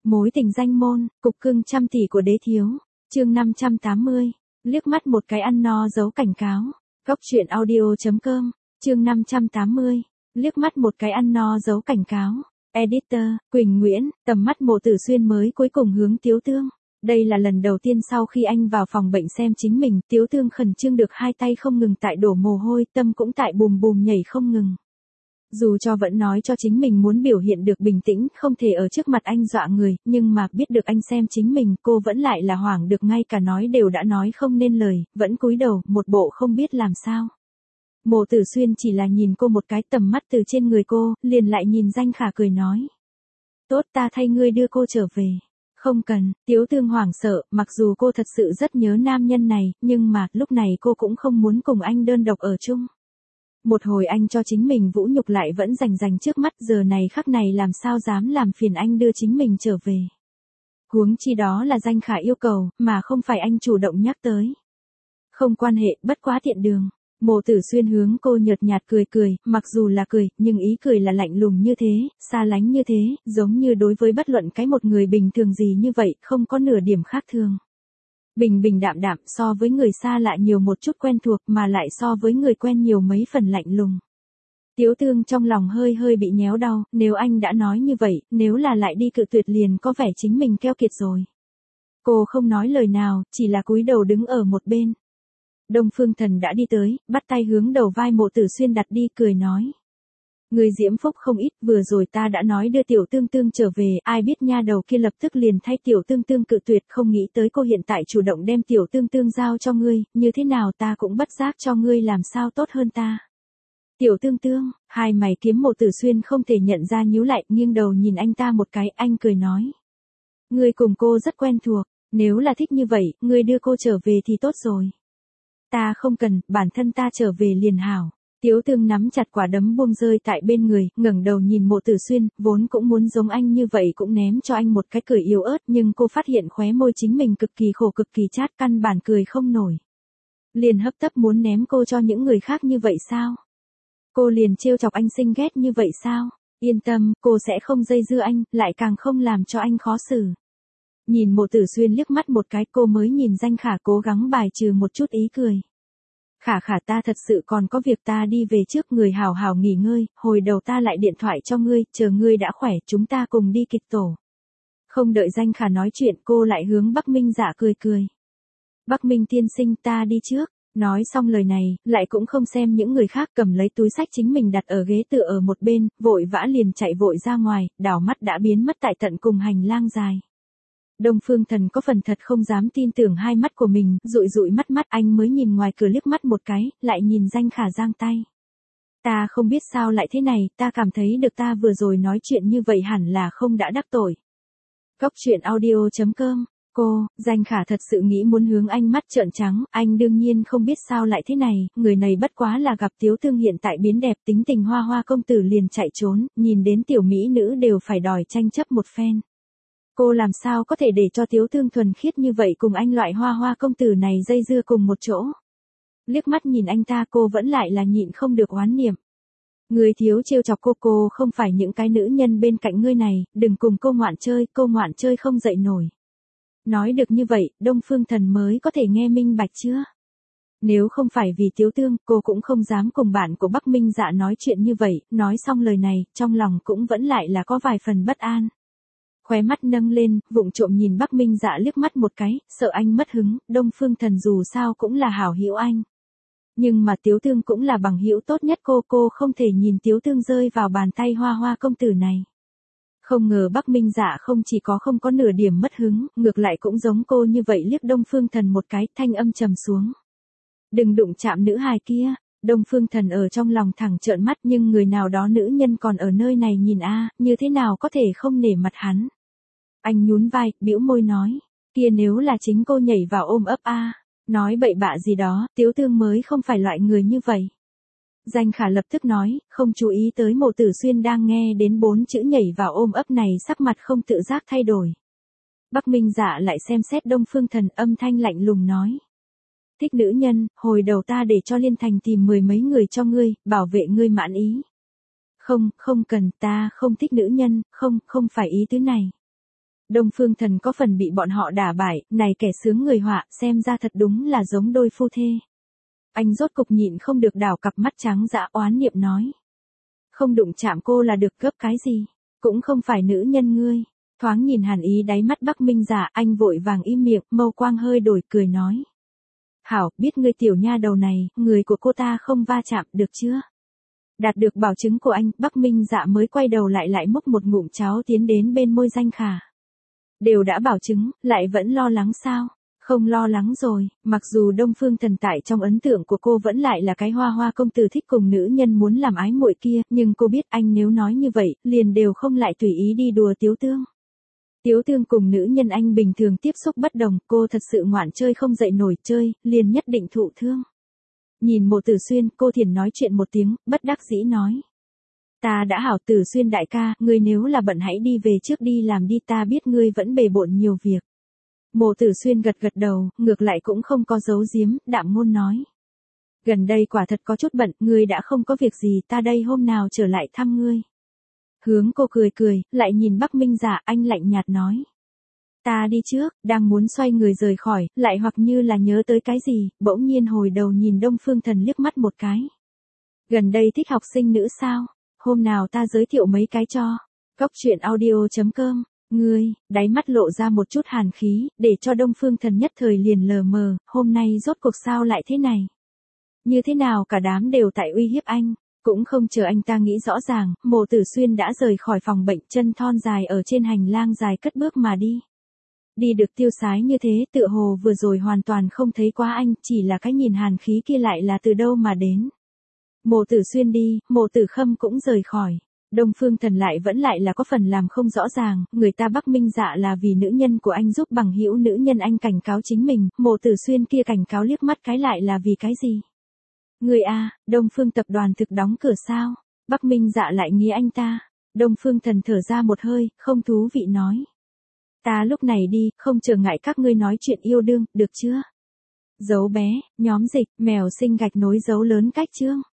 Mối tình danh môn, cục cưng trăm tỷ của đế thiếu. Chương 580. Liếc mắt một cái ăn no dấu cảnh cáo. Góc truyện audio.com. Chương 580. Liếc mắt một cái ăn no dấu cảnh cáo. Editor, Quỳnh Nguyễn, tầm mắt Mộ Tử Xuyên mới cuối cùng hướng Tiếu Tương. Đây là lần đầu tiên sau khi anh vào phòng bệnh xem chính mình, Tiếu Tương khẩn trương được hai tay không ngừng tại đổ mồ hôi, tâm cũng tại bùm bùm nhảy không ngừng. Dù cho vẫn nói cho chính mình muốn biểu hiện được bình tĩnh, không thể ở trước mặt anh dọa người, nhưng mà biết được anh xem chính mình, cô vẫn lại là hoảng được, ngay cả nói đều đã nói không nên lời, vẫn cúi đầu, một bộ không biết làm sao. Mộ Tử Xuyên chỉ là nhìn cô một cái, tầm mắt từ trên người cô, liền lại nhìn Danh Khả cười nói. Tốt, ta thay ngươi đưa cô trở về. Không cần, Tiếu Tương hoảng sợ, mặc dù cô thật sự rất nhớ nam nhân này, nhưng mà, lúc này cô cũng không muốn cùng anh đơn độc ở chung. Một hồi anh cho chính mình vũ nhục lại vẫn rành trước mắt, giờ này khắc này làm sao dám làm phiền anh đưa chính mình trở về. Huống chi đó là Danh Khả yêu cầu, mà không phải anh chủ động nhắc tới. Không quan hệ, bất quá tiện đường. Mộ Tử Xuyên hướng cô nhợt nhạt cười, mặc dù là cười, nhưng ý cười là lạnh lùng như thế, xa lánh như thế, giống như đối với bất luận cái một người bình thường gì như vậy, không có nửa điểm khác thường. Bình bình đạm đạm, so với người xa lạ nhiều một chút quen thuộc, mà lại so với người quen nhiều mấy phần lạnh lùng. Tiếu Tương trong lòng hơi bị nhéo đau, nếu anh đã nói như vậy, nếu là lại đi cự tuyệt liền có vẻ chính mình keo kiệt rồi. Cô không nói lời nào, chỉ là cúi đầu đứng ở một bên. Đông Phương Thần đã đi tới, bắt tay hướng đầu vai Mộ Tử Xuyên đặt đi, cười nói. Người diễm phúc không ít, vừa rồi ta đã nói đưa Tiểu Tương Tương trở về, ai biết nha đầu kia lập tức liền thay Tiểu Tương Tương cự tuyệt, không nghĩ tới cô hiện tại chủ động đem Tiểu Tương Tương giao cho ngươi, như thế nào ta cũng bất giác cho ngươi làm sao tốt hơn ta. Tiểu Tương Tương, hai mày kiếm Mộ Tử Xuyên không thể nhận ra nhíu lại, nghiêng đầu nhìn anh ta một cái, anh cười nói. Ngươi cùng cô rất quen thuộc, nếu là thích như vậy, ngươi đưa cô trở về thì tốt rồi. Ta không cần, bản thân ta trở về liền hảo. Tiếu Tương nắm chặt quả đấm buông rơi tại bên người, ngẩng đầu nhìn Mộ Tử Xuyên, vốn cũng muốn giống anh như vậy cũng ném cho anh một cái cười yếu ớt, nhưng cô phát hiện khóe môi chính mình cực kỳ khổ cực kỳ chát, căn bản cười không nổi. Liền hấp tấp muốn ném cô cho những người khác như vậy sao? Cô liền trêu chọc anh xinh ghét như vậy sao? Yên tâm, cô sẽ không dây dưa anh, lại càng không làm cho anh khó xử. Nhìn Mộ Tử Xuyên liếc mắt một cái, cô mới nhìn Danh Khả cố gắng bài trừ một chút ý cười. Khả ta thật sự còn có việc, ta đi về trước, người hảo hảo nghỉ ngơi, hồi đầu ta lại điện thoại cho ngươi, chờ ngươi đã khỏe, chúng ta cùng đi kịch tổ. Không đợi Danh Khả nói chuyện, cô lại hướng Bắc Minh Dạ cười. Bắc Minh tiên sinh, ta đi trước. Nói xong lời này, lại cũng không xem những người khác, cầm lấy túi sách chính mình đặt ở ghế tựa ở một bên, vội vã liền chạy vội ra ngoài, đảo mắt đã biến mất tại tận cùng hành lang dài. Đông Phương Thần có phần thật không dám tin tưởng hai mắt của mình, dụi mắt anh mới nhìn ngoài cửa liếc mắt một cái, lại nhìn Danh Khả giang tay. Ta không biết sao lại thế này, ta cảm thấy được ta vừa rồi nói chuyện như vậy hẳn là không đã đắc tội. Góc truyện audio.com. Danh Khả thật sự nghĩ muốn hướng anh mắt trợn trắng, anh đương nhiên không biết sao lại thế này, người này bất quá là gặp Tiếu Tương hiện tại biến đẹp, tính tình hoa công tử liền chạy trốn, nhìn đến tiểu mỹ nữ đều phải đòi tranh chấp một phen. Cô làm sao có thể để cho Tiếu Tương thuần khiết như vậy cùng anh loại hoa công tử này dây dưa cùng một chỗ. Liếc mắt nhìn anh ta, cô vẫn lại là nhịn không được oán niệm. Người thiếu trêu chọc cô không phải những cái nữ nhân bên cạnh ngươi này, đừng cùng cô ngoạn chơi không dậy nổi. Nói được như vậy, Đông Phương Thần mới có thể nghe minh bạch chưa? Nếu không phải vì Tiếu Tương, cô cũng không dám cùng bạn của Bắc Minh Dạ nói chuyện như vậy, nói xong lời này, trong lòng cũng vẫn lại là có vài phần bất an. Khóe mắt nâng lên, vụng trộm nhìn Bắc Minh Dạ liếc mắt một cái, sợ anh mất hứng, Đông Phương Thần dù sao cũng là hảo hữu anh. Nhưng mà Tiếu Tương cũng là bằng hữu tốt nhất cô không thể nhìn Tiếu Tương rơi vào bàn tay hoa công tử này. Không ngờ Bắc Minh Dạ không chỉ không có nửa điểm mất hứng, ngược lại cũng giống cô như vậy liếc Đông Phương Thần một cái, thanh âm trầm xuống. Đừng đụng chạm nữ hài kia. Đông Phương Thần ở trong lòng thẳng trợn mắt, nhưng người nào đó nữ nhân còn ở nơi này nhìn như thế nào có thể không nể mặt hắn. Anh nhún vai, bĩu môi nói, kia nếu là chính cô nhảy vào ôm ấp nói bậy bạ gì đó, Tiếu Tương mới không phải loại người như vậy. Danh Khả lập tức nói, không chú ý tới Mộ Tử Xuyên đang nghe đến 4 chữ nhảy vào ôm ấp này, sắc mặt không tự giác thay đổi. Bắc Minh Dạ lại xem xét Đông Phương Thần, âm thanh lạnh lùng nói. Thích nữ nhân, hồi đầu ta để cho Liên Thành tìm 10 mấy người cho ngươi, bảo vệ ngươi mãn ý. Không cần, ta không thích nữ nhân, không phải ý tứ này. Đông Phương Thần có phần bị bọn họ đả bại, này kẻ sướng người họa, xem ra thật đúng là giống đôi phu thê. Anh rốt cục nhịn không được đảo cặp mắt trắng dã oán niệm nói. Không đụng chạm cô là được, gấp cái gì, cũng không phải nữ nhân ngươi. Thoáng nhìn hàn ý đáy mắt Bắc Minh Dạ, anh vội vàng im miệng, mâu quang hơi đổi cười nói. Hảo, biết ngươi tiểu nha đầu này, người của cô ta không va chạm, được chưa? Đạt được bảo chứng của anh, Bắc Minh Dạ mới quay đầu lại múc một ngụm cháo tiến đến bên môi Danh Khả. Đều đã bảo chứng, lại vẫn lo lắng sao? Không lo lắng rồi, mặc dù Đông Phương Thần tại trong ấn tượng của cô vẫn lại là cái hoa hoa công tử thích cùng nữ nhân muốn làm ái muội kia, nhưng cô biết anh nếu nói như vậy, liền đều không lại tùy ý đi đùa Tiếu Tương. Tiếu Tương cùng nữ nhân anh bình thường tiếp xúc bất đồng, cô thật sự ngoạn chơi không dậy nổi chơi, liền nhất định thụ thương. Nhìn Mộ Tử Xuyên, cô thiền nói chuyện một tiếng, bất đắc dĩ nói. Ta đã hảo Tử Xuyên đại ca, ngươi nếu là bận hãy đi về trước đi làm đi, ta biết ngươi vẫn bề bộn nhiều việc. Mộ Tử Xuyên gật gật đầu, ngược lại cũng không có giấu giếm, đạm ngôn nói. Gần đây quả thật có chút bận, ngươi đã không có việc gì, ta đây hôm nào trở lại thăm ngươi. Hướng cô cười cười, lại nhìn Bắc Minh Dạ, anh lạnh nhạt nói. Ta đi trước, đang muốn xoay người rời khỏi, lại hoặc như là nhớ tới cái gì, bỗng nhiên hồi đầu nhìn Đông Phương Thần liếc mắt một cái. Gần đây thích học sinh nữ sao? Hôm nào ta giới thiệu mấy cái cho. Góc truyện audio.com. Ngươi, đáy mắt lộ ra một chút hàn khí, để cho Đông Phương Thần nhất thời liền lờ mờ, hôm nay rốt cuộc sao lại thế này? Như thế nào cả đám đều tại uy hiếp anh? Cũng không chờ anh ta nghĩ rõ ràng, Mộ Tử Xuyên đã rời khỏi phòng bệnh, chân thon dài ở trên hành lang dài cất bước mà đi. Đi được tiêu sái như thế, tựa hồ vừa rồi hoàn toàn không thấy quá anh, chỉ là cái nhìn hàn khí kia lại là từ đâu mà đến. Mộ Tử Xuyên đi, Mộ Tử Khâm cũng rời khỏi. Đông Phương Thần lại vẫn lại là có phần làm không rõ ràng, người ta Bắc Minh Dạ là vì nữ nhân của anh giúp bằng hữu nữ nhân anh cảnh cáo chính mình, Mộ Tử Xuyên kia cảnh cáo liếc mắt cái lại là vì cái gì? Người a, Đông Phương tập đoàn thực đóng cửa sao? Bắc Minh Dạ lại nghĩ anh ta. Đông Phương Thần thở ra một hơi, không thú vị nói. Ta lúc này đi, không trở ngại các ngươi nói chuyện yêu đương, được chưa? Dấu bé, nhóm dịch, mèo sinh gạch nối dấu lớn cách chương.